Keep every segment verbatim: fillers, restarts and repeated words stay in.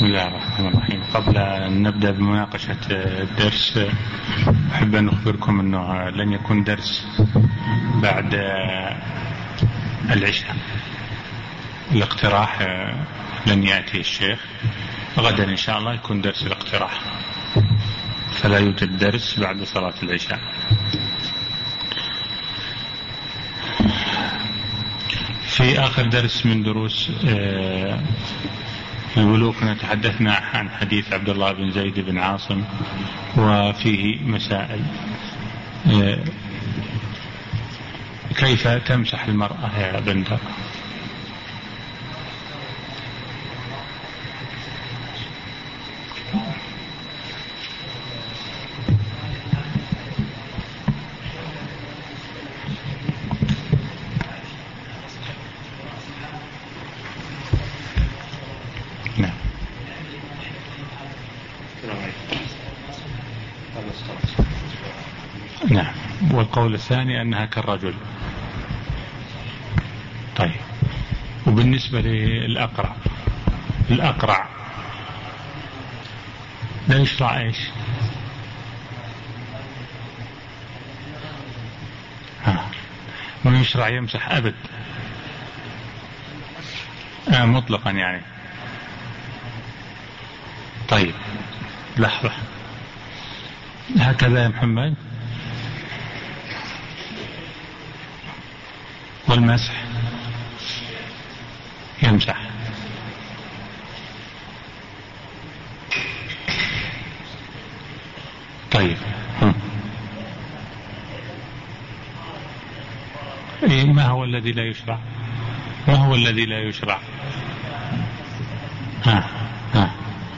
بسم الله الرحمن الرحيم. قبل أن نبدأ بمناقشة الدرس أحب أن أخبركم أنه لن يكون درس بعد العشاء. الاقتراح لن يأتي الشيخ. غدا إن شاء الله يكون درس الاقتراح، فلا يوجد درس بعد صلاة العشاء. في آخر درس من دروس البلوغ كنا تحدثنا عن حديث عبد الله بن زيد بن عاصم، وفيه مسائل. كيف تمسح المرأة يا بندر؟ نعم. والقول الثاني أنها كالرجل. طيب، وبالنسبة للأقرع، الأقرع لا يشرع إيش؟ ها، ما يشرع يمسح أبد آه مطلقا يعني. طيب لحظة، هكذا يا محمد. والمسح يمسح. طيب إيه ما هو الذي لا يشرع؟ ما هو الذي لا يشرع؟ ها ها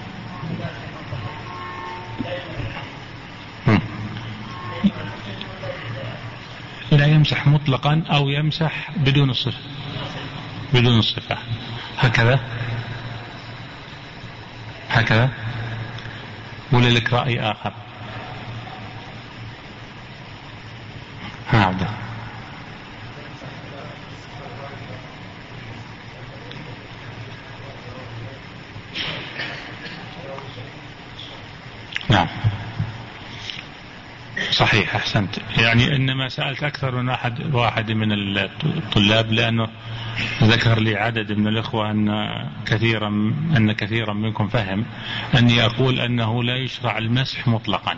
لا يمسح مطلقا أو يمسح بدون الصفة، بدون الصفة. هكذا هكذا ولا لك رأي آخر؟ ها عبد نعم صحيح، أحسنت. يعني إنما سألت أكثر من أحد واحد من الطلاب، لأنه ذكر لي عدد من الإخوة أن كثيرا أن كثيرا منكم فهم أني أقول أنه لا يشرع المسح مطلقا،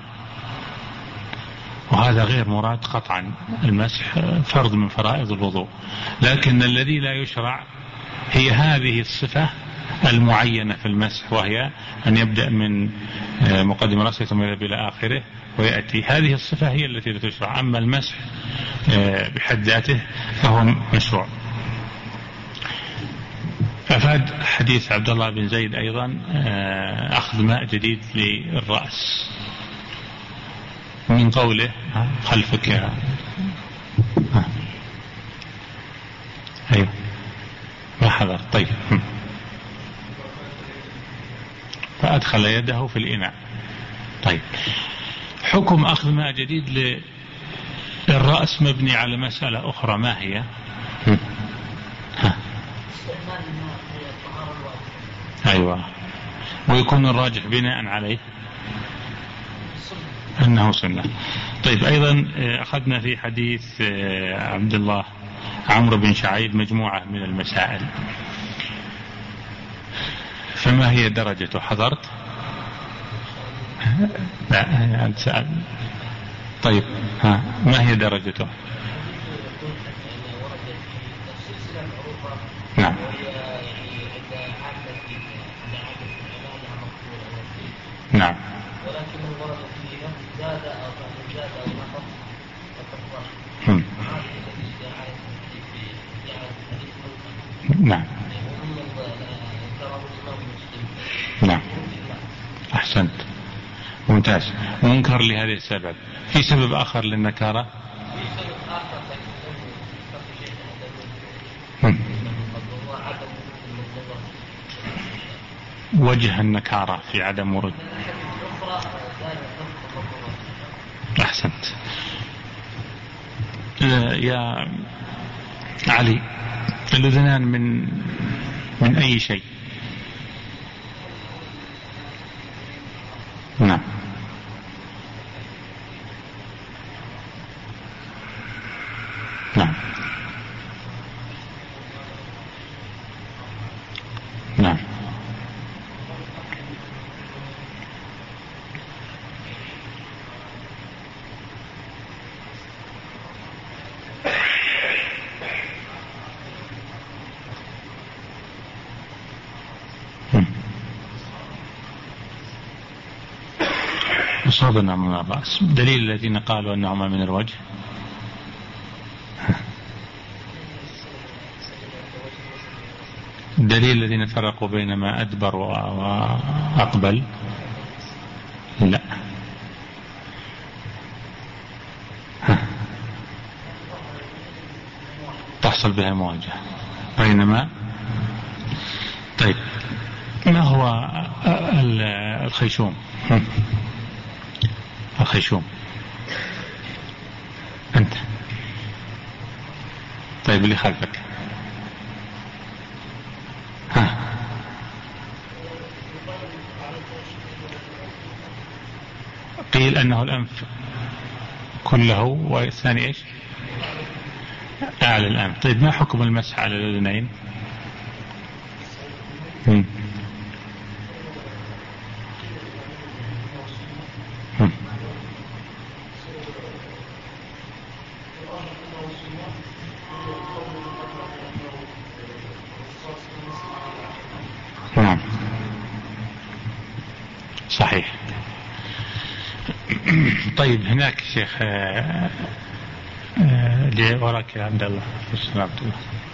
وهذا غير مراد قطعا. المسح فرض من فرائض الوضوء، لكن الذي لا يشرع هي هذه الصفة المعينة في المسح، وهي أن يبدأ من مقدم رأسه ثم يذهب إلى آخره ويأتي. هذه الصفة هي التي لا تشرع، أما المسح بحد ذاته فهو مشروع. أفاد حديث عبد الله بن زيد أيضا أخذ ماء جديد للرأس من قوله خلفك يا أيوه ما حضر. طيب، فأدخل يده في الإناء. طيب، حكم أخذ ماء جديد للرأس مبني على مسألة أخرى، ما هي؟ ها. أيوة، ويكون الراجح بناء عليه أنه سنة. طيب، أيضا أخذنا في حديث عبد الله عمرو بن شعيب مجموعة من المسائل، فما هي درجته؟ حضرت؟ لا سأل. طيب، ها ما هي درجته؟ نعم نعم نعم نعم أحسنت، ممتاز. منكر لهذه السبب. في سبب آخر للنكارة؟ وجه النكارة في عدم ورود. أحسنت يا علي. الأذنان من من أي شيء؟ نعم. نعم. نعم. أصاب النعم من الرأس. دليل الذين قالوا أنهما من الوجه. دليل الذين فرقوا بين ما أدبر وأقبل. لا. تحصل بها مواجهة بينما. طيب ما هو الخيشوم؟ الخيشوم أنت. طيب اللي خلفك. ها. قيل أنه الأنف كله، والثاني إيش؟ أعلى الأنف. طيب ما حكم المسح على الأذنين؟ هم. هم. نعم صحيح. طيب هناك شيخ اللي وراك يا عبد الله. السلام عليكم.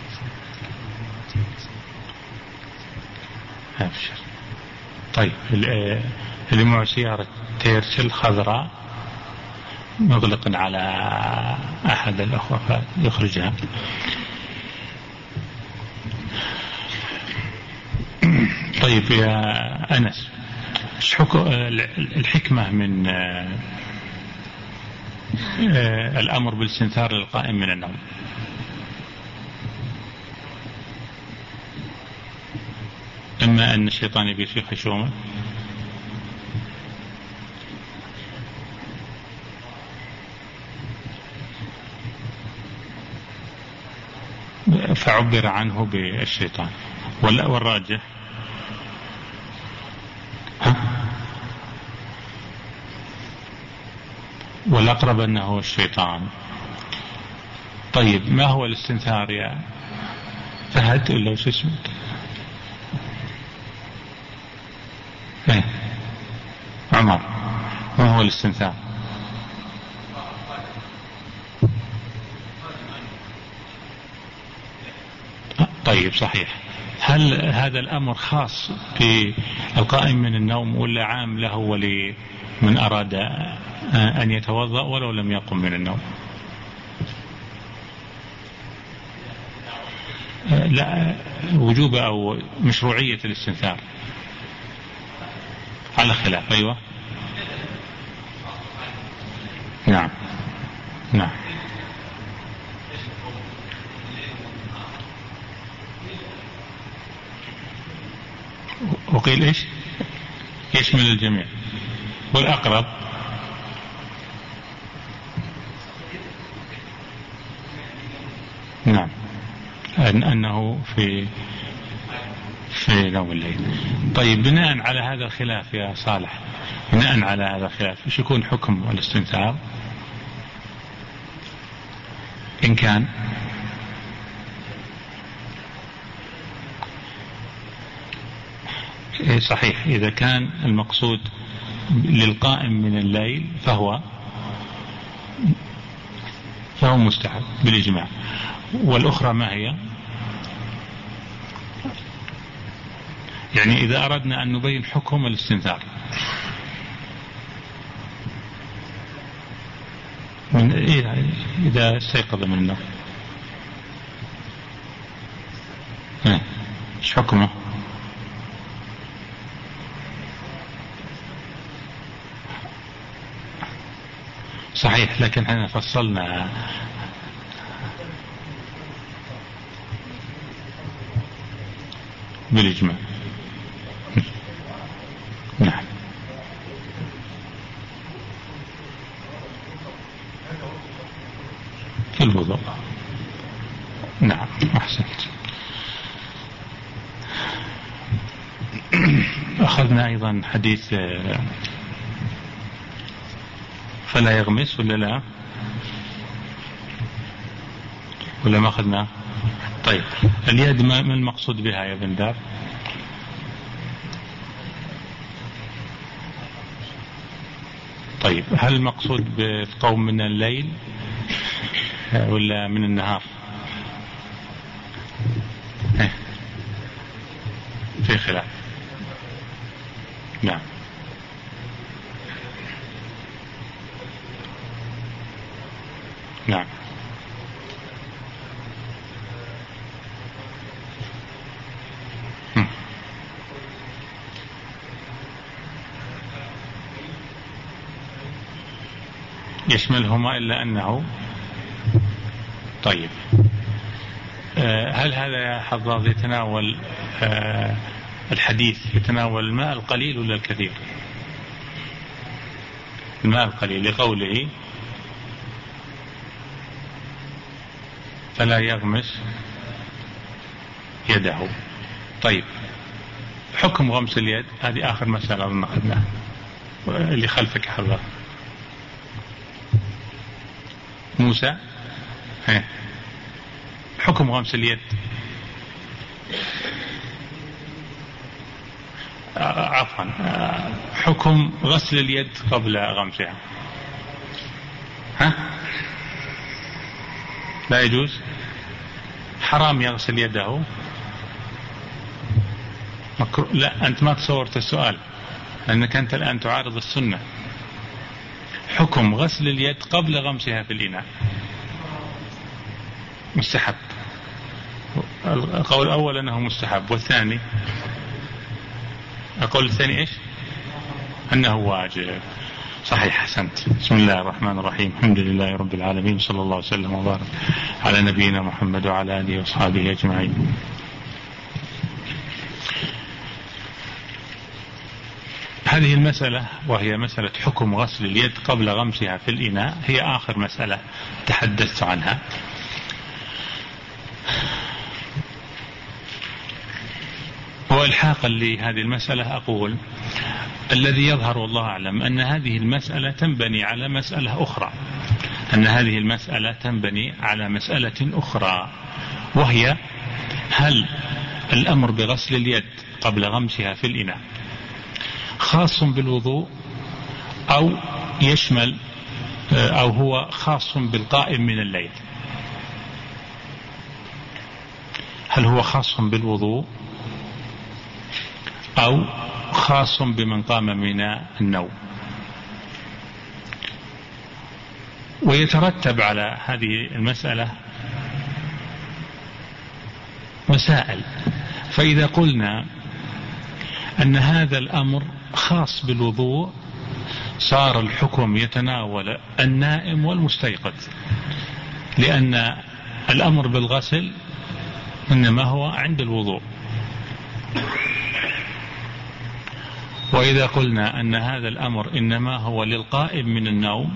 أبشر. طيب اللي معه سيارة تيرسل خضراء مغلق على أحد الأخوة فيخرجها. طيب يا أنس، ايش حكم الحكمة من الأمر بالاستنثار للقائم من النوم؟ إما أن الشيطان يبيت في خشومه، فعبر عنه بالشيطان، ولا والراجح والأقرب أنه الشيطان. طيب ما هو الاستنثار يا فهد ولا وش اسمك؟ ايه عمر، ما هو الاستنثار؟ طيب صحيح. هل هذا الأمر خاص بالقائم من النوم ولا عام له ولمن أراد أن يتوضأ ولو لم يقم من النوم؟ لا، وجوب أو مشروعية الاستنثار على خلاف. أيوة نعم نعم. وقيل إيش يشمل الجميع، والأقرب نعم أن أنه في في نوم الليل. طيب بناء على هذا الخلاف يا صالح، بناء على هذا الخلاف ايش يكون حكم الاستنثار إن كان صحيح؟ إذا كان المقصود للقائم من الليل فهو فهو مستحب بالإجماع. والأخرى ما هي؟ يعني إذا أردنا أن نبين حكم الاستنثار من إذا استيقظ من النوم ايش حكمه؟ صحيح، لكن احنا فصلنا بالإجماع. نعم. أخذنا أيضا حديث فلا يغمس ولا لا ولا ما أخذنا؟ طيب اليد ما المقصود بها يا بن دار؟ طيب هل المقصود بالقوم من الليل ولا من النهار؟ في خلاف. نعم. نعم. يشملهما إلا أنه طيب. هل هذا يا حضار يتناول الحديث يتناول الماء القليل ولا الكثير؟ الماء القليل لقوله فلا يغمس يده. طيب حكم غمس اليد هذه آخر مسألة ما أخذناها. اللي خلفك حضر موسى. هي. حكم غمس اليد عفوا حكم غسل اليد قبل غمسها. ها لا يجوز، حرام يغسل يده. مكرو... لا أنت ما تصورت السؤال لأنك أنت الآن تعارض السنة. حكم غسل اليد قبل غمسها في الإناء مستحب. القول الأول أنه مستحب، والثاني القول الثاني إيش؟ أنه واجب. صحيح، حسنت. بسم الله الرحمن الرحيم. الحمد لله رب العالمين، صلى الله وسلم وبارك على نبينا محمد وعلى آله وصحبه أجمعين. هذه المسألة وهي مسألة حكم غسل اليد قبل غمسها في الإناء هي آخر مسألة تحدثت عنها. وإلحاقا لهذه المسألة أقول الذي يظهر والله أعلم أن هذه المسألة تنبني على مسألة أخرى أن هذه المسألة تنبني على مسألة أخرى وهي هل الأمر بغسل اليد قبل غمسها في الإناء خاص بالوضوء أو يشمل أو هو خاص بالقائم من الليل؟ هل هو خاص بالوضوء أو خاص بمن قام من النوم؟ ويترتب على هذه المسألة مسائل. فإذا قلنا أن هذا الأمر خاص بالوضوء صار الحكم يتناول النائم والمستيقظ، لأن الأمر بالغسل إنما هو عند الوضوء. وإذا قلنا أن هذا الأمر إنما هو للقائم من النوم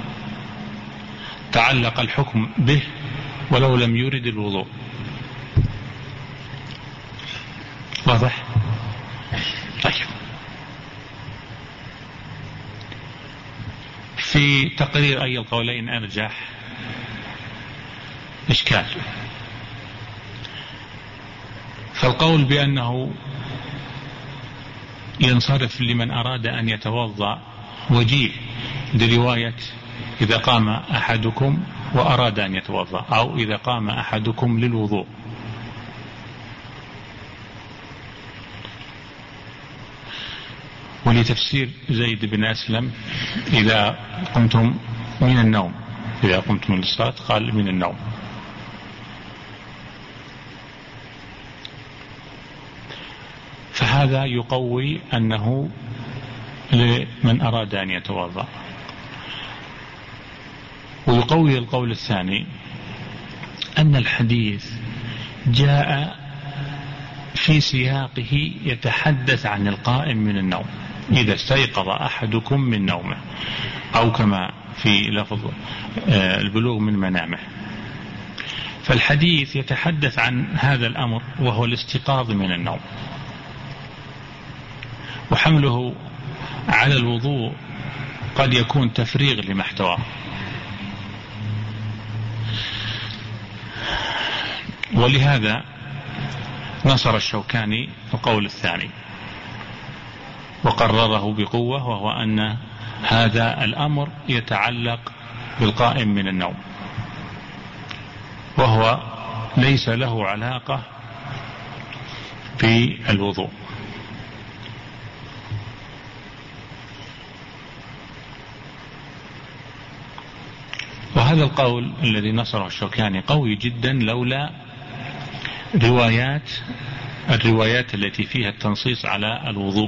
تعلق الحكم به ولو لم يرد الوضوء. واضح؟ طيب، في تقرير أي القولين أرجح إشكال. فالقول بأنه ينصرف لمن أراد أن يتوضأ وجيه لرواية إذا قام أحدكم وأراد أن يتوضأ أو إذا قام أحدكم للوضوء. ولتفسير زيد بن أسلم إذا قمتم من النوم إذا قمتم للصلاة قال من النوم. فهذا يقوي أنه لمن أراد أن يتوضأ. ويقوي القول الثاني أن الحديث جاء في سياقه يتحدث عن القائم من النوم إذا استيقظ أحدكم من نومه أو كما في لفظ البلوغ من منامه. فالحديث يتحدث عن هذا الأمر وهو الاستيقاظ من النوم. وحمله على الوضوء قد يكون تفريغ لمحتواه. ولهذا نصر الشوكاني القول الثاني وقرره بقوة، وهو أن هذا الأمر يتعلق بالقائم من النوم، وهو ليس له علاقة بالوضوء. وهذا القول الذي نصره الشوكاني قوي جدا لولا روايات الروايات التي فيها التنصيص على الوضوء.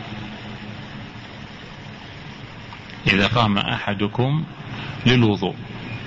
إذا قام أحدكم للوضوء،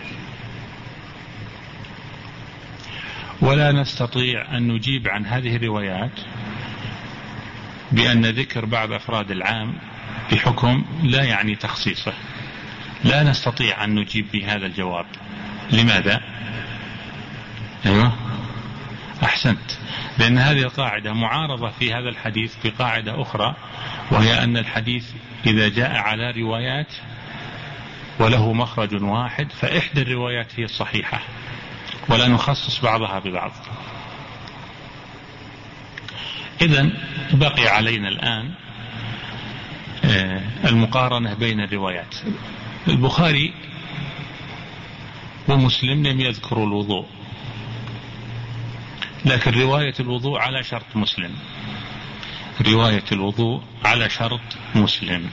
ولا نستطيع أن نجيب عن هذه الروايات بأن ذكر بعض أفراد العام بحكم لا يعني تخصيصه. لا نستطيع أن نجيب بهذا الجواب. لماذا؟ أيوة أحسنت، لأن هذه القاعدة معارضة في هذا الحديث بقاعدة أخرى، وهي أن الحديث إذا جاء على روايات وله مخرج واحد فإحدى الروايات هي الصحيحة، ولا نخصص بعضها ببعض. إذن بقي علينا الآن المقارنة بين الروايات. البخاري ومسلم لم يذكروا الوضوء، لكن رواية الوضوء على شرط مسلم، رواية الوضوء على شرط مسلم.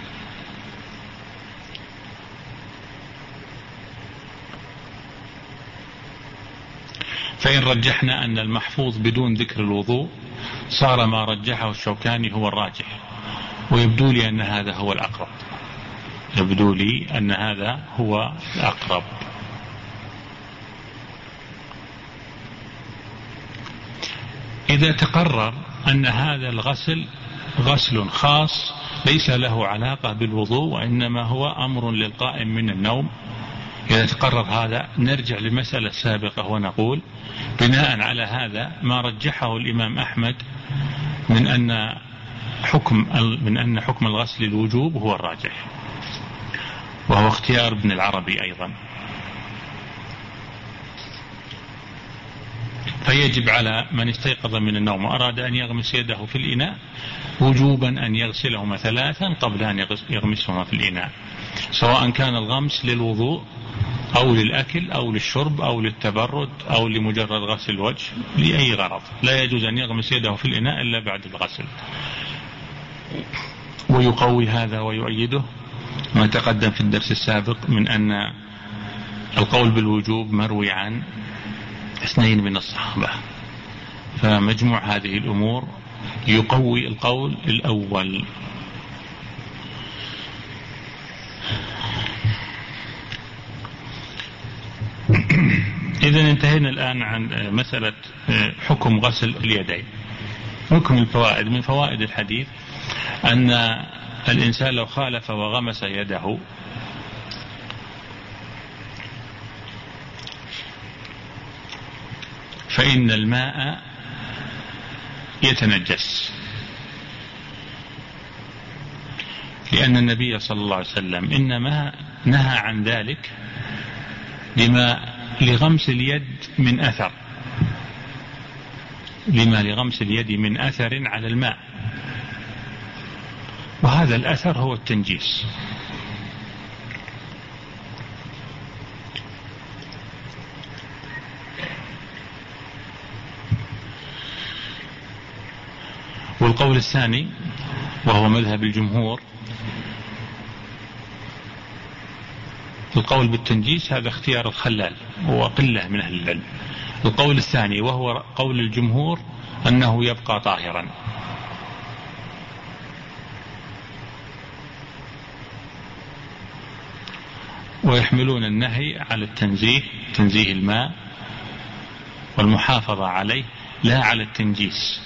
فإن رجحنا أن المحفوظ بدون ذكر الوضوء صار ما رجحه الشوكاني هو الراجح، ويبدو لي أن هذا هو الأقرب، يبدو لي أن هذا هو الأقرب. إذا تقرر أن هذا الغسل غسل خاص ليس له علاقة بالوضوء وإنما هو أمر للقائم من النوم، إذا تقرر هذا نرجع للمسألة السابقة ونقول بناء على هذا ما رجحه الإمام أحمد من أن حكم من أن حكم الغسل الوجوب هو الراجح، وهو اختيار ابن العربي أيضا. فيجب على من استيقظ من النوم وأراد أن يغمس يده في الإناء وجوبا أن يغسلهما ثلاثا قبل أن يغمسهما في الإناء، سواء كان الغمس للوضوء أو للأكل أو للشرب أو للتبرد أو لمجرد غسل الوجه لأي غرض. لا يجوز أن يغمس يده في الإناء إلا بعد الغسل. ويقوي هذا ويؤيده ما تقدم في الدرس السابق من أن القول بالوجوب مروي عن اثنين من الصحابة، فمجموع هذه الأمور يقوي القول الأول. إذن انتهينا الآن عن مسألة حكم غسل اليدين. حكم الفوائد. من فوائد الحديث أن الإنسان لو خالف وغمس يده فإن الماء يتنجس، لأن النبي صلى الله عليه وسلم إنما نهى عن ذلك لما لغمس اليد من أثر لما لغمس اليد من أثر على الماء، وهذا الأثر هو التنجيس. والقول الثاني وهو مذهب الجمهور القول بالتنجيس، هذا اختيار الخلال وقلة من أهل العلم. القول الثاني وهو قول الجمهور أنه يبقى طاهرا. ويحملون النهي على التنزيه، تنزيه الماء والمحافظة عليه، لا على التنجيس.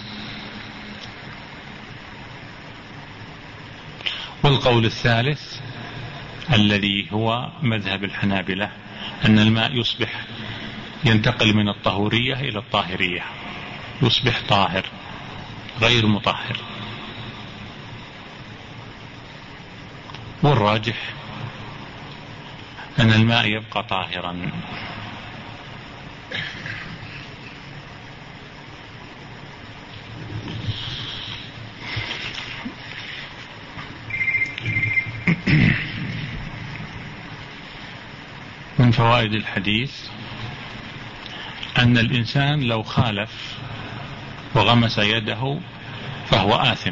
والقول الثالث الذي هو مذهب الحنابلة أن الماء يصبح ينتقل من الطهورية إلى الطاهرية، يصبح طاهر غير مطهر. والراجح أن الماء يبقى طاهرا. من فوائد الحديث أن الإنسان لو خالف وغمس يده فهو آثم،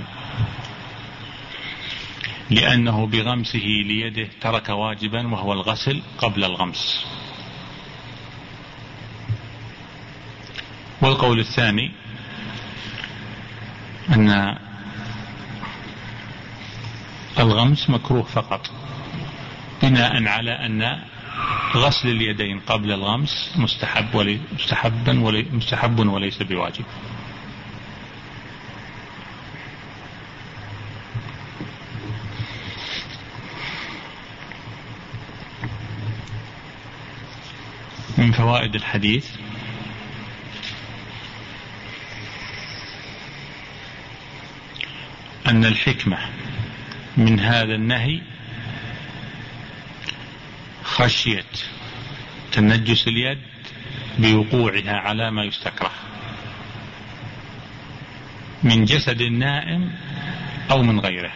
لأنه بغمسه ليده ترك واجبا وهو الغسل قبل الغمس. والقول الثاني أن الغمس مكروه فقط، بناء على أن غسل اليدين قبل الغمس مستحب ولي مستحبا ولي مستحب وليس بواجب. من فوائد الحديث أن الحكمة من هذا النهي خشية تنجس اليد بوقوعها على ما يستكره من جسد النائم أو من غيره.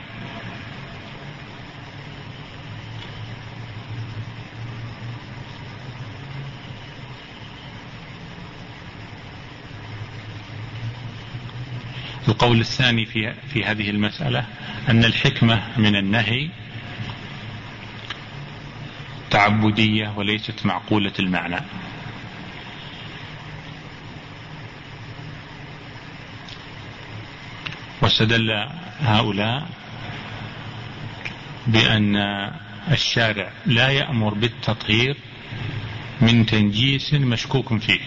القول الثاني في, في هذه المسألة أن الحكمة من النهي تعبدية وليست معقولة المعنى. واستدل هؤلاء بأن الشارع لا يأمر بالتطهير من تنجيس مشكوك فيه.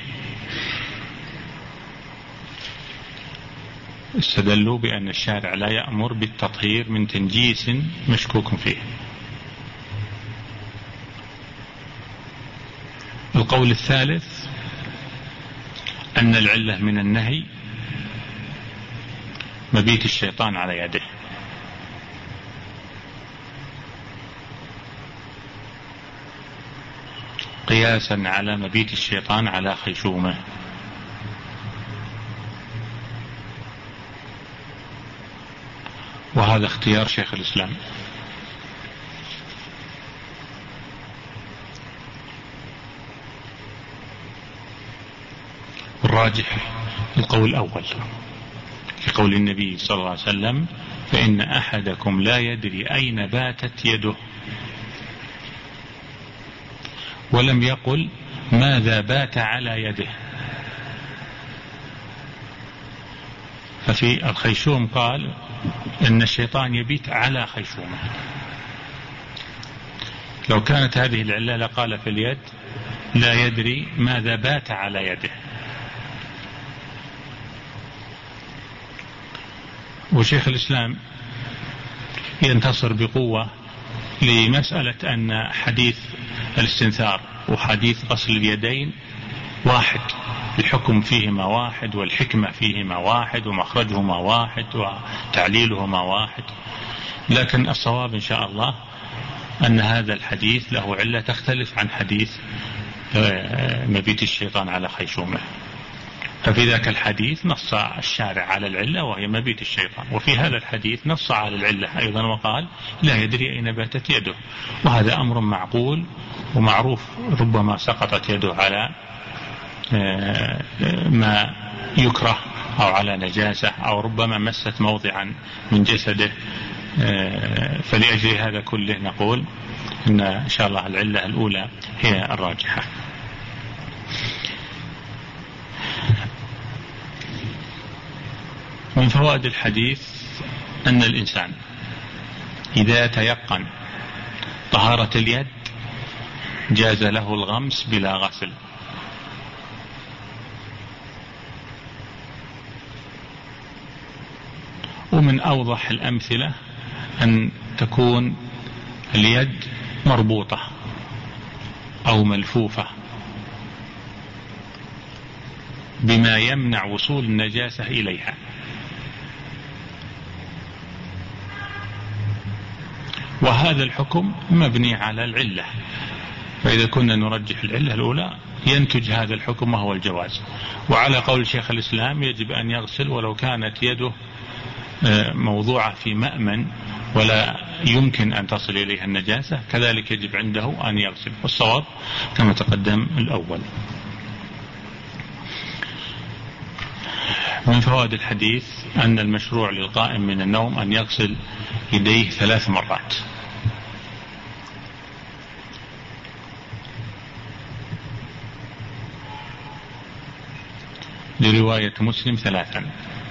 استدلوا بأن الشارع لا يأمر بالتطهير من تنجيس مشكوك فيه. القول الثالث أن العلة من النهي مبيت الشيطان على يده، قياسا على مبيت الشيطان على خيشومه. وهذا اختيار شيخ الإسلام. الراجح القول الأول في قول النبي صلى الله عليه وسلم: فإن أحدكم لا يدري أين باتت يده، ولم يقل ماذا بات على يده. ففي الخيشوم قال إن الشيطان يبيت على خيشومه. لو كانت هذه العلة لقال في اليد لا يدري ماذا بات على يده. وشيخ الإسلام ينتصر بقوة لمسألة أن حديث الاستنثار وحديث غسل اليدين واحد، الحكم فيهما واحد، والحكمة فيهما واحد، ومخرجهما واحد، وتعليلهما واحد. لكن الصواب إن شاء الله أن هذا الحديث له علة تختلف عن حديث مبيت الشيطان على خيشومه. ففي ذاك الحديث نص الشارع على العلة وهي مبيت الشيطان، وفي هذا الحديث نص على العلة أيضا وقال لا يدري أين باتت يده. وهذا أمر معقول ومعروف، ربما سقطت يده على ما يكره أو على نجاسة، أو ربما مست موضعا من جسده. فلأجل هذا كله نقول إن إن شاء الله العلة الأولى هي الراجحة. من فوائد الحديث أن الإنسان إذا تيقن طهارة اليد جاز له الغمس بلا غسل. ومن أوضح الأمثلة أن تكون اليد مربوطة أو ملفوفة بما يمنع وصول النجاسة إليها، وهذا الحكم مبني على العلة، فإذا كنا نرجح العلة الأولى ينتج هذا الحكم وهو الجواز. وعلى قول شيخ الإسلام يجب أن يغسل ولو كانت يده موضوعة في مأمن ولا يمكن أن تصل إليها النجاسة، كذلك يجب عنده أن يغسل، والصواب كما تقدم الأول. من فوائد الحديث أن المشروع للقائم من النوم أن يغسل يديه ثلاث مرات، لرواية مسلم ثلاثا.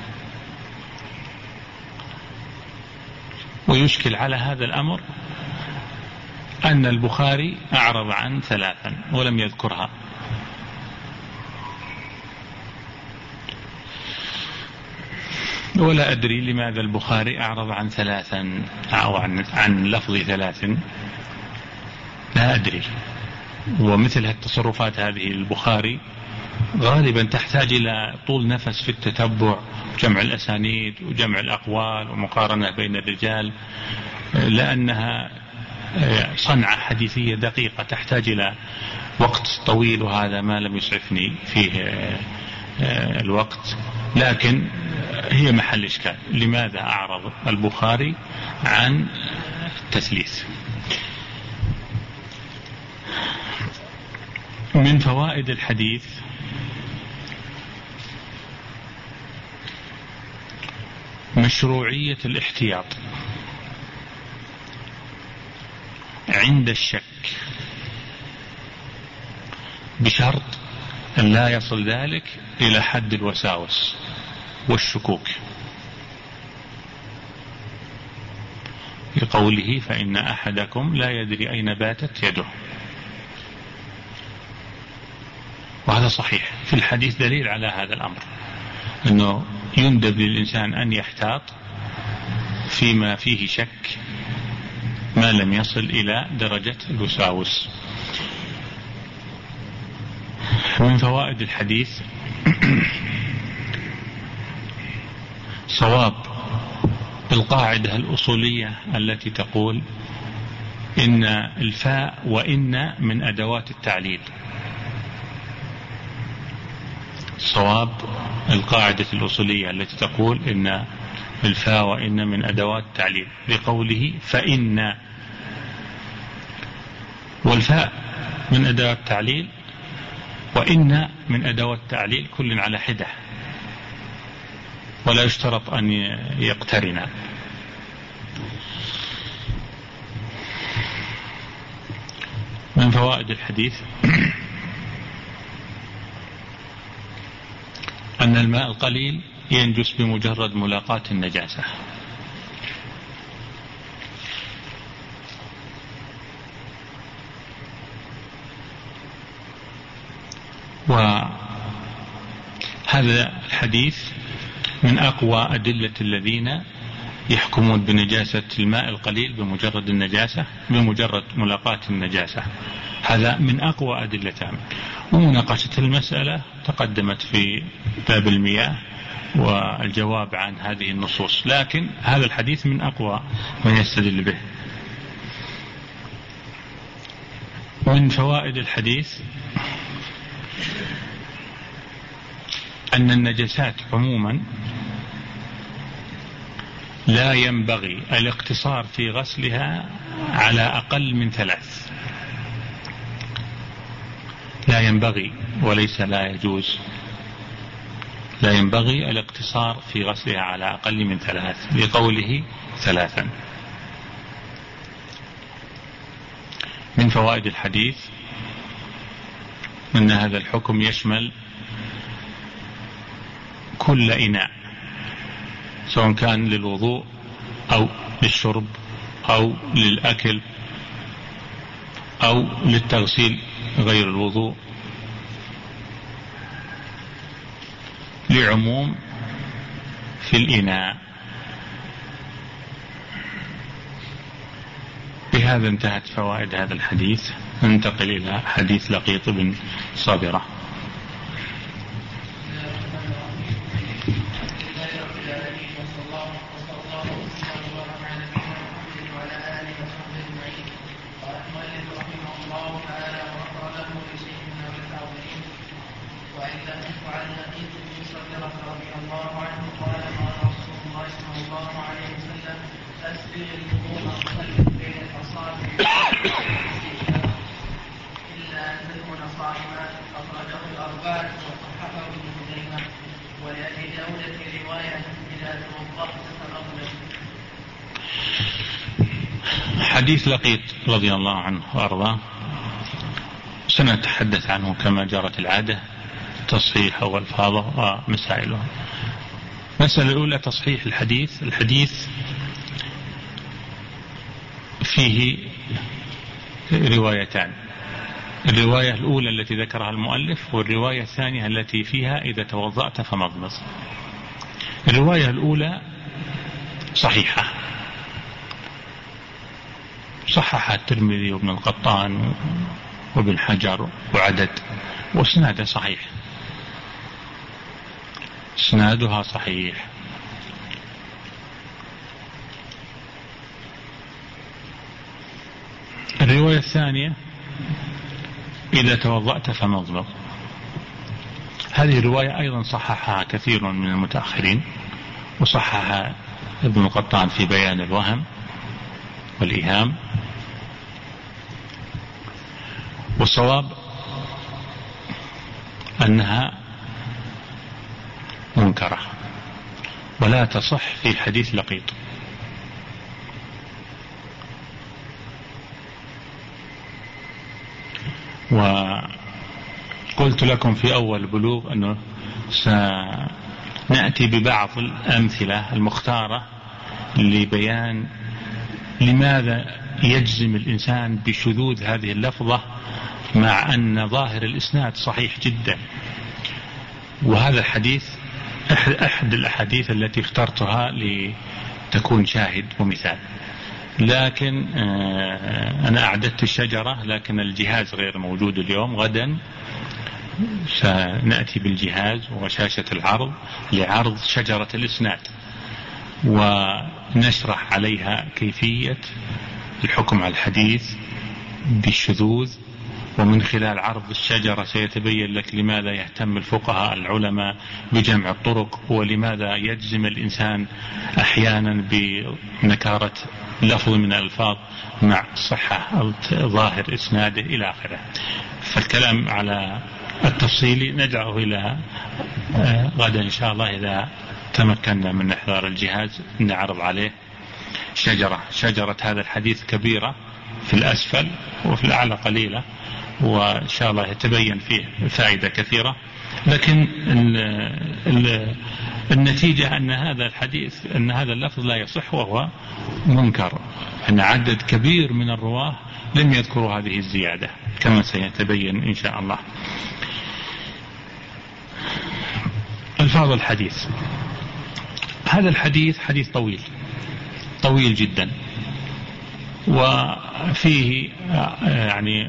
ويشكل على هذا الأمر أن البخاري أعرض عن ثلاثا ولم يذكرها، ولا أدري لماذا البخاري أعرض عن ثلاثا أو عن, عن لفظ ثلاث، لا أدري. ومثل التصرفات هذه البخاري غالبا تحتاج إلى طول نفس في التتبع، جمع الأسانيد وجمع الأقوال ومقارنة بين الرجال، لأنها صنعة حديثية دقيقة تحتاج إلى وقت طويل، وهذا ما لم يسعفني فيه الوقت. لكن هي محل إشكال، لماذا أعرض البخاري عن التثليث؟ من فوائد الحديث مشروعية الاحتياط عند الشك، بشرط أن لا يصل ذلك إلى حد الوساوس والشكوك، لقوله فإن أحدكم لا يدري أين باتت يده. وهذا صحيح، في الحديث دليل على هذا الأمر، أنه يندب للإنسان أن يحتاط فيما فيه شك ما لم يصل إلى درجة الوساوس. من فوائد الحديث صواب القاعدة الأصولية التي تقول إن الفاء وإن من أدوات التعليل. صواب القاعدة الأصولية التي تقول إن الفاء وإن من أدوات التعليل، لقوله فإن، والفاء من أدوات التعليل وإن من أدوات التعليل كل على حدة، ولا يشترط أن يقترنا. من فوائد الحديث أن الماء القليل ينجس بمجرد ملاقاة النجاسة. وهذا الحديث من أقوى أدلة الذين يحكمون بنجاسة الماء القليل بمجرد النجاسة بمجرد ملاقاة النجاسة، هذا من أقوى أدلتهم. ومناقشة المسألة تقدمت في باب المياه والجواب عن هذه النصوص، لكن هذا الحديث من أقوى من يستدل به. من فوائد الحديث أن النجاسات عموما لا ينبغي الاقتصار في غسلها على أقل من ثلاث، لا ينبغي وليس لا يجوز، لا ينبغي الاقتصار في غسلها على أقل من ثلاث، لقوله ثلاثا. من فوائد الحديث أن هذا الحكم يشمل كل إناء، سواء كان للوضوء أو للشرب أو للأكل أو للتغسيل غير الوضوء، لعموم في الإناء. بهذا انتهت فوائد هذا الحديث. ننتقل إلى حديث لقيط بن صابرة. حديث لقيط رضي الله عنه وأرضاه سنتحدث عنه كما جرت العادة، تصحيح والفاظه ومسائله. المسألة الأولى تصحيح الحديث. الحديث فيه روايتان، الرواية الأولى التي ذكرها المؤلف، والرواية الثانية التي فيها إذا توضأت فمضمض. الرواية الأولى صحيحة، صححها الترمذي وابن القطان وابن حجر وعدد، واسنادها صحيح، اسنادها صحيح. الرواية الثانية إذا توضأت فمضمض، هذه الرواية أيضا صححها كثير من المتأخرين، وصححها ابن القطان في بيان الوهم والإيهام. والصواب أنها منكرة ولا تصح في حديث لقيط. وقلت لكم في أول بلوغ أنه سنأتي ببعض الأمثلة المختارة لبيان لماذا يجزم الإنسان بشذوذ هذه اللفظة مع أن ظاهر الإسناد صحيح جدا. وهذا الحديث أحد الأحاديث التي اخترتها لتكون شاهد ومثال، لكن أنا أعددت الشجرة لكن الجهاز غير موجود اليوم. غدا سنأتي بالجهاز وشاشة العرض لعرض شجرة الإسناد، ونشرح عليها كيفية الحكم على الحديث بالشذوذ، ومن خلال عرض الشجرة سيتبين لك لماذا يهتم الفقهاء العلماء بجمع الطرق، ولماذا يجزم الإنسان أحيانا بنكارة لفظ من الألفاظ مع صحة ظاهر إسناده إلى آخره. فالكلام على التفصيل ندعه إلى غدا إن شاء الله إذا تمكنا من إحضار الجهاز نعرض عليه شجرة شجرة هذا الحديث كبيرة في الأسفل وفي الأعلى قليلة، وإن شاء الله يتبين فيه فائدة كثيرة. لكن ال ال النتيجة أن هذا الحديث أن هذا اللفظ لا يصح وهو منكر، أن عدد كبير من الرواه لم يذكروا هذه الزيادة كما سيتبين إن شاء الله. ألفاظ الحديث. هذا الحديث حديث طويل طويل جدا، وفيه يعني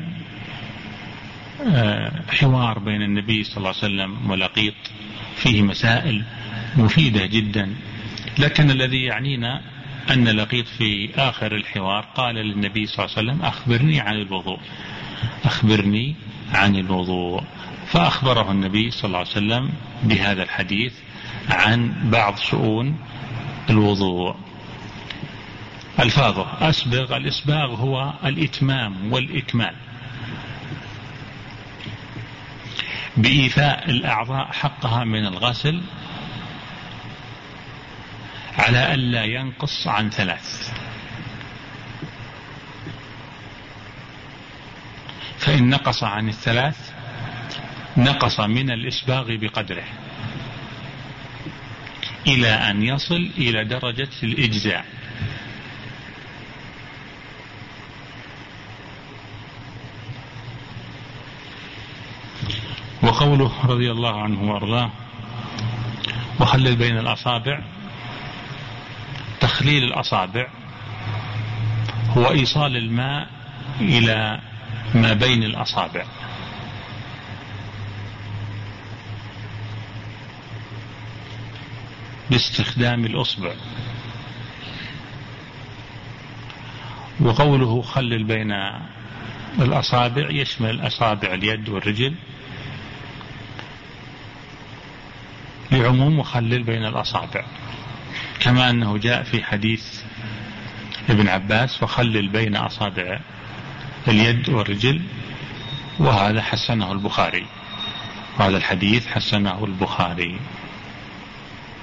حوار بين النبي صلى الله عليه وسلم ولقيط، فيه مسائل مفيدة جدا. لكن الذي يعنينا أن لقيط في آخر الحوار قال للنبي صلى الله عليه وسلم أخبرني عن الوضوء أخبرني عن الوضوء فأخبره النبي صلى الله عليه وسلم بهذا الحديث عن بعض شؤون الوضوء. ألفاظه: أسبغ. الإسباغ هو الإتمام والإكمال، بإيفاء الأعضاء حقها من الغسل على ألا ينقص عن ثلاث، فإن نقص عن الثلاث نقص من الإسباغ بقدره إلى أن يصل إلى درجة الإجزاء. وقوله رضي الله عنه وارضاه: وخلل بين الأصابع. تخليل الأصابع هو إيصال الماء إلى ما بين الأصابع، باستخدام الأصبع. وقوله خلل بين الأصابع يشمل أصابع اليد والرجل لعموم وخلل بين الأصابع، كما أنه جاء في حديث ابن عباس: وخلل بين أصابع اليد والرجل، وهذا حسنه البخاري، وهذا الحديث حسنه البخاري.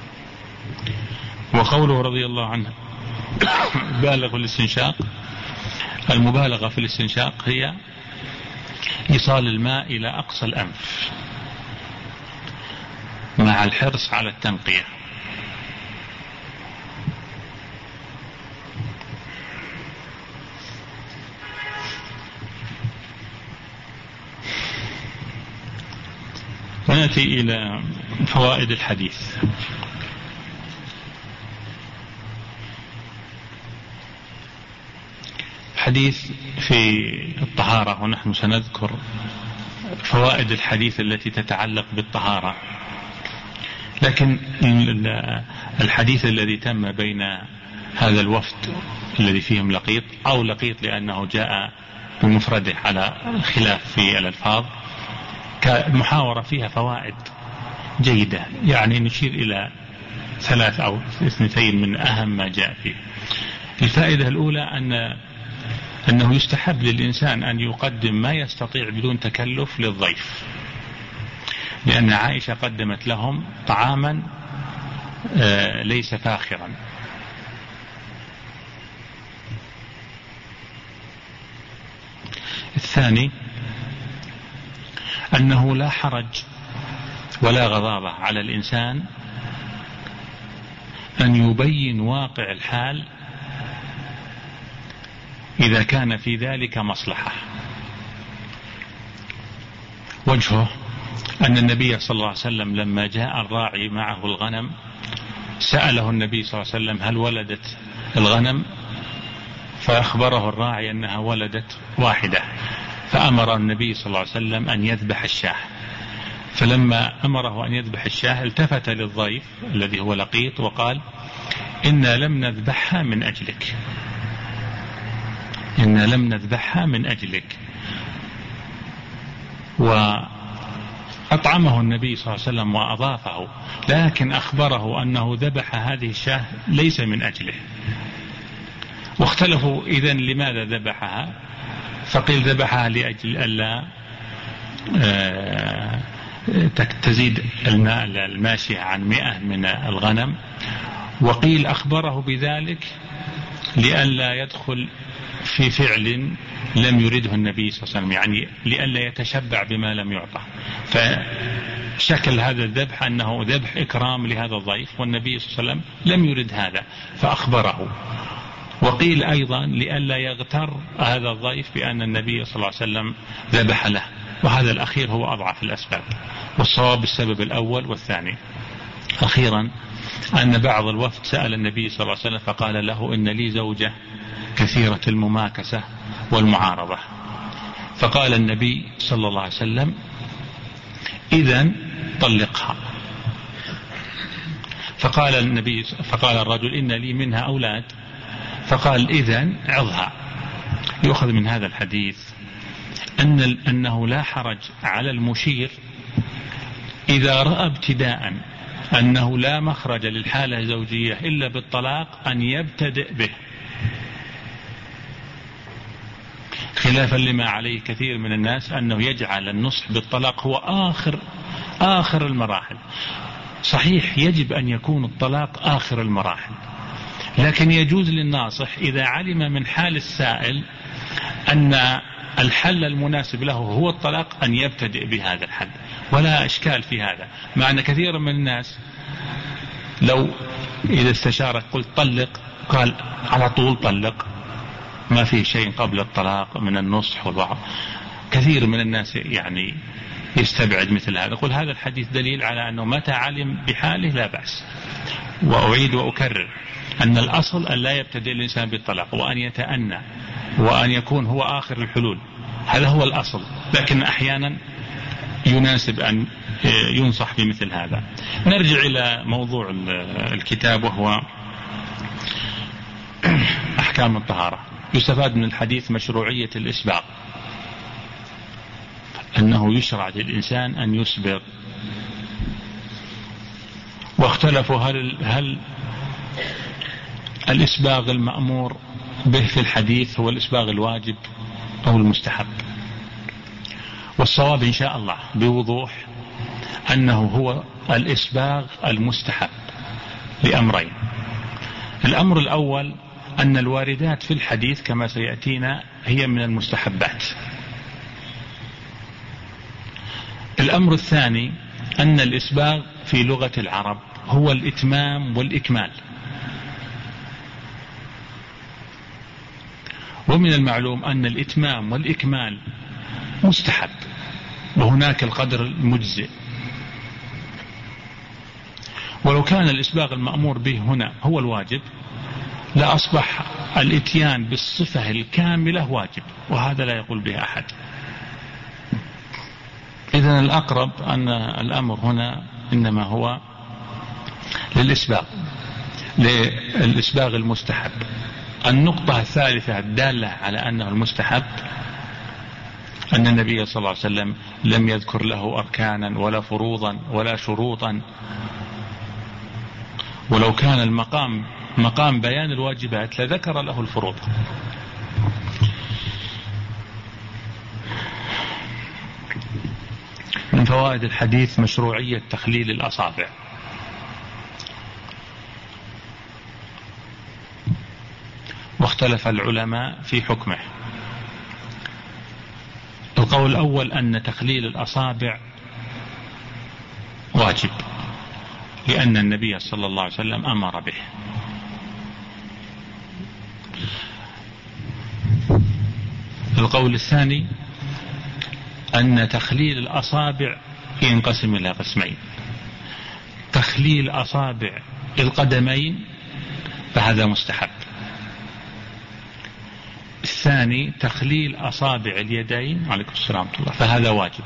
وقوله رضي الله عنه بالغ الاستنشاق المبالغة في الاستنشاق هي إيصال الماء إلى أقصى الأنف مع الحرص على التنقية. ونأتي إلى فوائد الحديث. حديث في الطهارة، ونحن سنذكر فوائد الحديث التي تتعلق بالطهارة. لكن الحديث الذي تم بين هذا الوفد الذي فيهم لقيط، أو لقيط لأنه جاء بمفرده على خلاف في الألفاظ، كمحاورة فيها فوائد جيدة، يعني نشير إلى ثلاث أو اثنتين من أهم ما جاء فيه. الفائدة الأولى أن أنه يستحب للإنسان أن يقدم ما يستطيع بدون تكلف للضيف، لأن عائشة قدمت لهم طعاما ليس فاخرا. الثاني أنه لا حرج ولا غضاضة على الإنسان أن يبين واقع الحال إذا كان في ذلك مصلحة. وجهه أن النبي صلى الله عليه وسلم لما جاء الراعي معه الغنم سأله النبي صلى الله عليه وسلم هل ولدت الغنم، فأخبره الراعي أنها ولدت واحدة، فأمر النبي صلى الله عليه وسلم أن يذبح الشاة. فلما أمره أن يذبح الشاة التفت للضيف الذي هو لقيط وقال إنا لم نذبحها من أجلك، إنا لم نذبحها من أجلك. وأطعمه النبي صلى الله عليه وسلم وأضافه، لكن أخبره أنه ذبح هذه الشاة ليس من أجله. واختلفوا إذن لماذا ذبحها، فقيل ذبحها لأجل ألا تزيد الماء الماشية عن مئة من الغنم، وقيل أخبره بذلك لئلا يدخل في فعل لم يرده النبي صلى الله عليه وسلم، يعني لئلا يتشبع بما لم يعطى. فشكل هذا الذبح أنه ذبح إكرام لهذا الضيف، والنبي صلى الله عليه وسلم لم يرد هذا فأخبره. وقيل أيضا لئلا يغتر هذا الضيف بأن النبي صلى الله عليه وسلم ذبح له، وهذا الأخير هو أضعف الأسباب، والصواب السبب الأول والثاني. أخيرا أن بعض الوفد سأل النبي صلى الله عليه وسلم فقال له إن لي زوجة كثيرة المماكسة والمعارضة، فقال النبي صلى الله عليه وسلم إذن طلقها. فقال النبي فقال الرجل إن لي منها أولاد، فقال إذن عظها. يؤخذ من هذا الحديث أن أنه لا حرج على المشير إذا رأى ابتداء أنه لا مخرج للحالة الزوجية إلا بالطلاق أن يبتدئ به، خلافا لما عليه كثير من الناس أنه يجعل النصح بالطلاق هو آخر آخر المراحل. صحيح يجب أن يكون الطلاق آخر المراحل، لكن يجوز للناصح إذا علم من حال السائل أن الحل المناسب له هو الطلاق أن يبتدئ بهذا الحل، ولا إشكال في هذا. مع أن كثير من الناس لو إذا استشارك قلت طلق قال على طول طلق، ما فيه شيء قبل الطلاق من النصح والوعظ. كثير من الناس يعني يستبعد مثل هذا. قل هذا الحديث دليل على أنه متى علم بحاله لا بأس. وأعيد وأكرر أن الأصل أن لا يبتدئ الإنسان بالطلاق، وأن يتأنى، وأن يكون هو آخر الحلول، هذا هو الأصل. لكن أحيانا يناسب أن ينصح بمثل هذا. نرجع إلى موضوع الكتاب وهو أحكام الطهارة. يستفاد من الحديث مشروعية الإسباغ، أنه يشرع للإنسان أن يسبغ. واختلفوا هل, هل الإسباغ المأمور به في الحديث هو الإسباغ الواجب أو المستحب. والصواب إن شاء الله بوضوح أنه هو الإسباغ المستحب لأمرين. الأمر الأول أن الواردات في الحديث كما سيأتينا هي من المستحبات. الأمر الثاني أن الإسباغ في لغة العرب هو الإتمام والإكمال، ومن المعلوم أن الإتمام والإكمال مستحب، وهناك القدر المجزئ. ولو كان الإسباغ المأمور به هنا هو الواجب لأصبح الإتيان بالصفة الكاملة واجب، وهذا لا يقول به أحد. إذن الأقرب أن الأمر هنا إنما هو للإسباغ، للإسباغ المستحب. النقطة الثالثة الدالة على أنه المستحب أن النبي صلى الله عليه وسلم لم يذكر له أركانا ولا فروضا ولا شروطا، ولو كان المقام مقام بيان الواجبات لذكر له الفروض. من فوائد الحديث مشروعية تخليل الأصابع. واختلف العلماء في حكمه. القول الأول أن تخليل الأصابع واجب، لأن النبي صلى الله عليه وسلم أمر به. القول الثاني أن تخليل الأصابع ينقسم إلى قسمين: تخليل أصابع القدمين فهذا مستحب، الثاني تخليل أصابع اليدين عليكم السلام ورحمة الله فهذا واجب.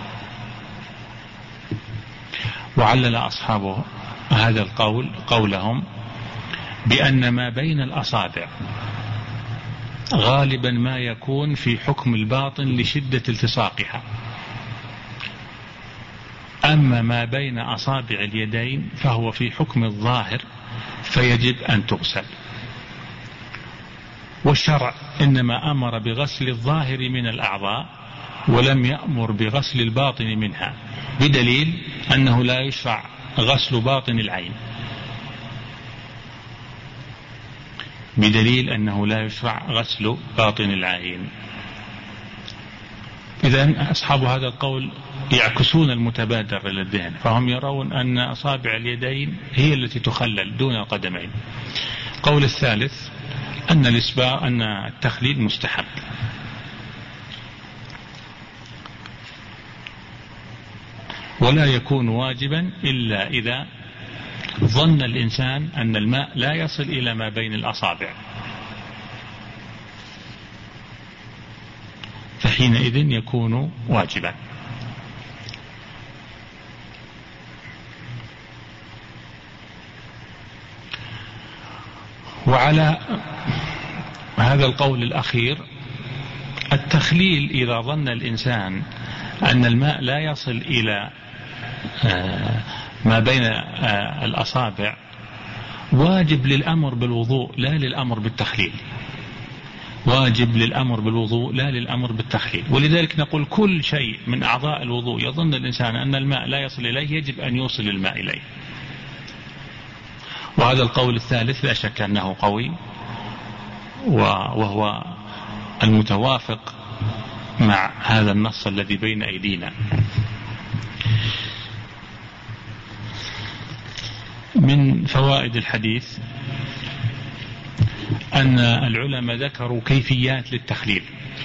وعلل أصحابه هذا القول قولهم بأن ما بين الأصابع غالبا ما يكون في حكم الباطن لشدة التصاقها، أما ما بين أصابع اليدين فهو في حكم الظاهر فيجب أن تغسل. والشرع إنما أمر بغسل الظاهر من الأعضاء ولم يأمر بغسل الباطن منها، بدليل أنه لا يشرع غسل باطن العين، بدليل أنه لا يشرع غسل باطن العين. إذن أصحاب هذا القول يعكسون المتبادر إلى الذهن، فهم يرون أن أصابع اليدين هي التي تخلل دون القدمين. القول الثالث أن الإسباغ أن التخليل مستحب. ولا يكون واجبا إلا إذا ظن الإنسان أن الماء لا يصل إلى ما بين الأصابع، فحينئذ يكون واجبا. وعلى هذا القول الأخير التخليل إذا ظن الإنسان أن الماء لا يصل إلى ما بين الأصابع واجب للأمر بالوضوء لا للأمر بالتخليل، واجب للأمر بالوضوء لا للأمر بالتخليل. ولذلك نقول كل شيء من أعضاء الوضوء يظن الإنسان أن الماء لا يصل إليه يجب أن يوصل الماء إليه. وهذا القول الثالث لا شك أنه قوي وهو المتوافق مع هذا النص الذي بين أيدينا. من فوائد الحديث أن العلماء ذكروا كيفيات للتخليل،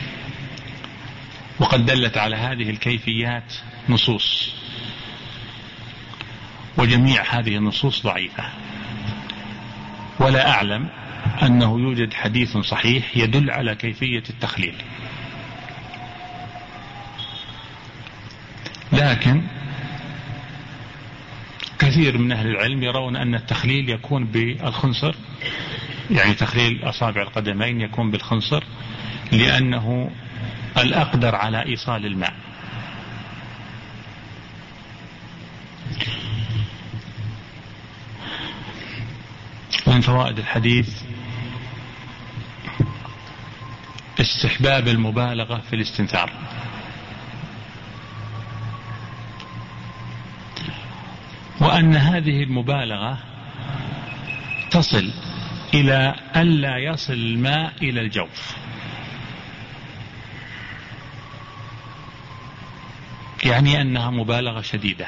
وقد دلت على هذه الكيفيات نصوص، وجميع هذه النصوص ضعيفة، ولا أعلم أنه يوجد حديث صحيح يدل على كيفية التخليل. لكن كثير من أهل العلم يرون أن التخليل يكون بالخنصر، يعني تخليل أصابع القدمين يكون بالخنصر لأنه الأقدر على إيصال الماء. من فوائد الحديث استحباب المبالغة في الاستنثار، وأن هذه المبالغة تصل إلى ألا يصل الماء إلى الجوف، يعني أنها مبالغة شديدة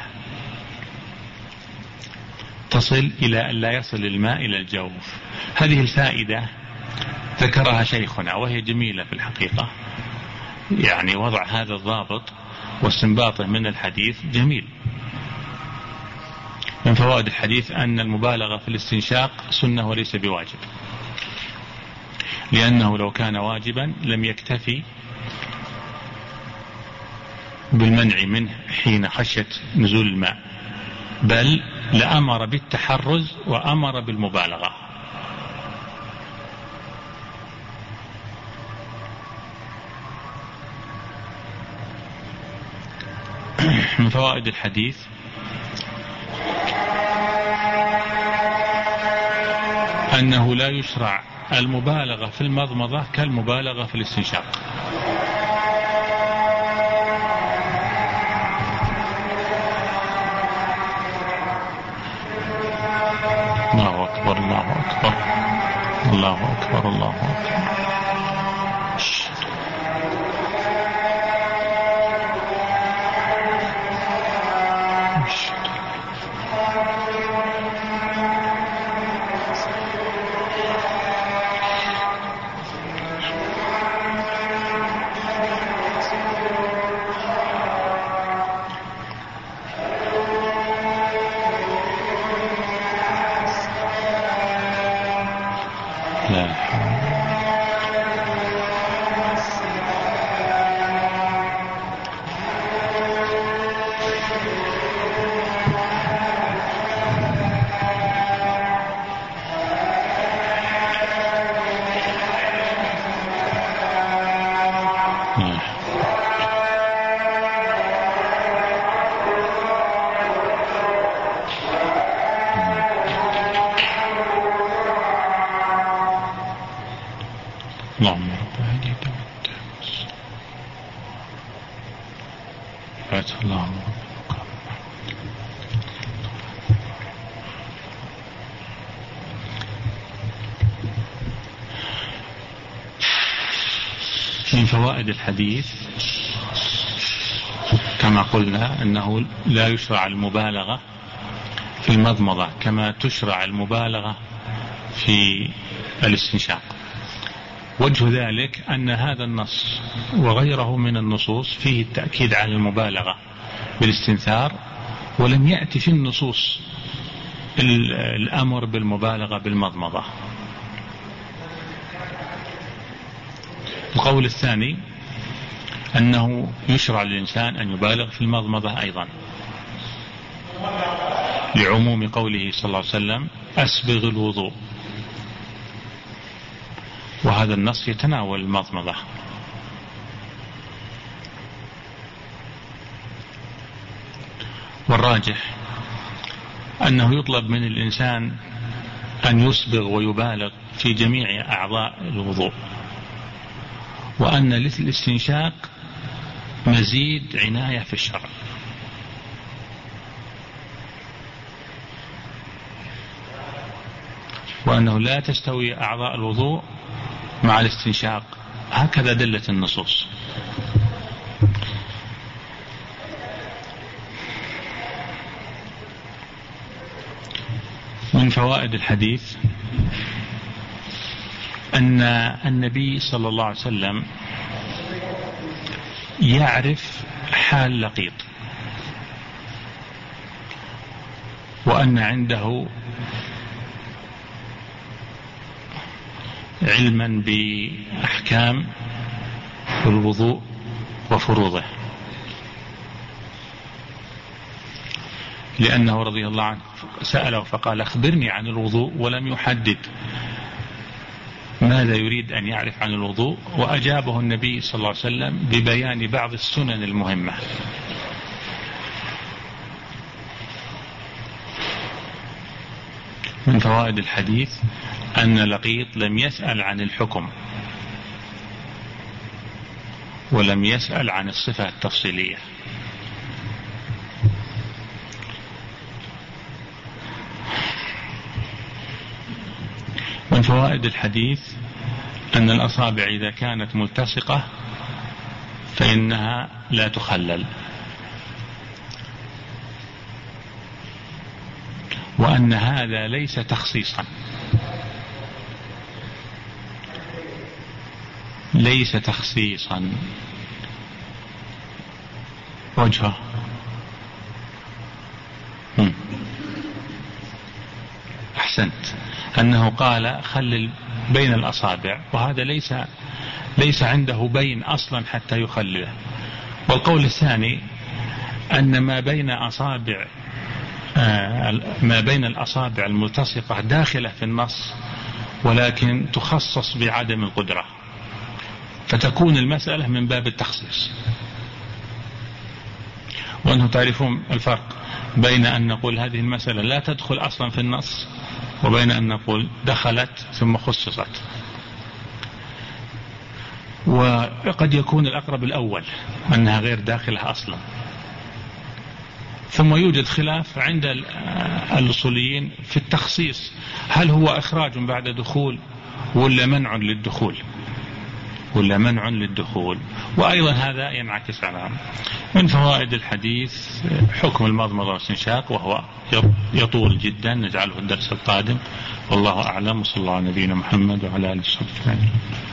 تصل إلى ألا يصل الماء إلى الجوف. هذه الفائدة ذكرها شيخنا وهي جميلة في الحقيقة، يعني وضع هذا الضابط واستنباطه من الحديث جميل. من فوائد الحديث أن المبالغة في الاستنشاق سنة وليس بواجب، لأنه لو كان واجبا لم يكتفي بالمنع منه حين خشية نزول الماء، بل لأمر بالتحرز وأمر بالمبالغة. من فوائد الحديث أنه لا يشرع المبالغة في المضمضة كالمبالغة في الاستنشاق. الله أكبر الله أكبر الله أكبر الله أكبر. اللهم رب هديت والتامس فاتح اللهم رب. من فوائد الحديث كما قلنا أنه لا يشرع المبالغة في المضمضة كما تشرع المبالغة في الاستنشاق. وجه ذلك أن هذا النص وغيره من النصوص فيه التأكيد على المبالغة بالاستنثار، ولم يأتي في النصوص الأمر بالمبالغة بالمضمضة. القول الثاني أنه يشرع للإنسان أن يبالغ في المضمضة أيضا، لعموم قوله صلى الله عليه وسلم أسبغ الوضوء، وهذا النص يتناول المضمضة. والراجح أنه يطلب من الإنسان أن يسبغ ويبالغ في جميع أعضاء الوضوء، وأن الاستنشاق مزيد عناية في الشرع. وأنه لا تستوي أعضاء الوضوء مع الاستنشاق، هكذا دلت النصوص. من فوائد الحديث أن النبي صلى الله عليه وسلم يعرف حال لقيط، وأن عنده علما بأحكام الوضوء وفروضه، لأنه رضي الله عنه سأله فقال أخبرني عن الوضوء، ولم يحدد ماذا يريد أن يعرف عن الوضوء، وأجابه النبي صلى الله عليه وسلم ببيان بعض السنن المهمة. من فوائد الحديث أن لقيط لم يسأل عن الحكم ولم يسأل عن الصفة التفصيلية. من فوائد الحديث أن الأصابع إذا كانت ملتصقة فإنها لا تخلل، وأن هذا ليس تخصيصا، ليس تخصيصا. وجهه أحسنت، أنه قال خلل بين الأصابع، وهذا ليس ليس عنده بين أصلا حتى يخلله. والقول الثاني أن ما بين أصابع ما بين الأصابع الملتصقة داخلة في النص، ولكن تخصص بعدم القدرة، فتكون المسألة من باب التخصيص. وأنه تعرفون الفرق بين أن نقول هذه المسألة لا تدخل أصلا في النص، وبين أن نقول دخلت ثم خصصت. وقد يكون الأقرب الأول أنها غير داخلة أصلا. ثم يوجد خلاف عند الأصوليين في التخصيص، هل هو إخراج بعد دخول ولا منع للدخول ولا منع للدخول. وأيضا هذا ينعكس على من فوائد الحديث حكم المضمضة والاستنشاق، وهو يطول جدا، نجعله الدرس القادم. والله أعلم، وصلى الله على نبينا محمد وعلى آله وصحبه أجمعين.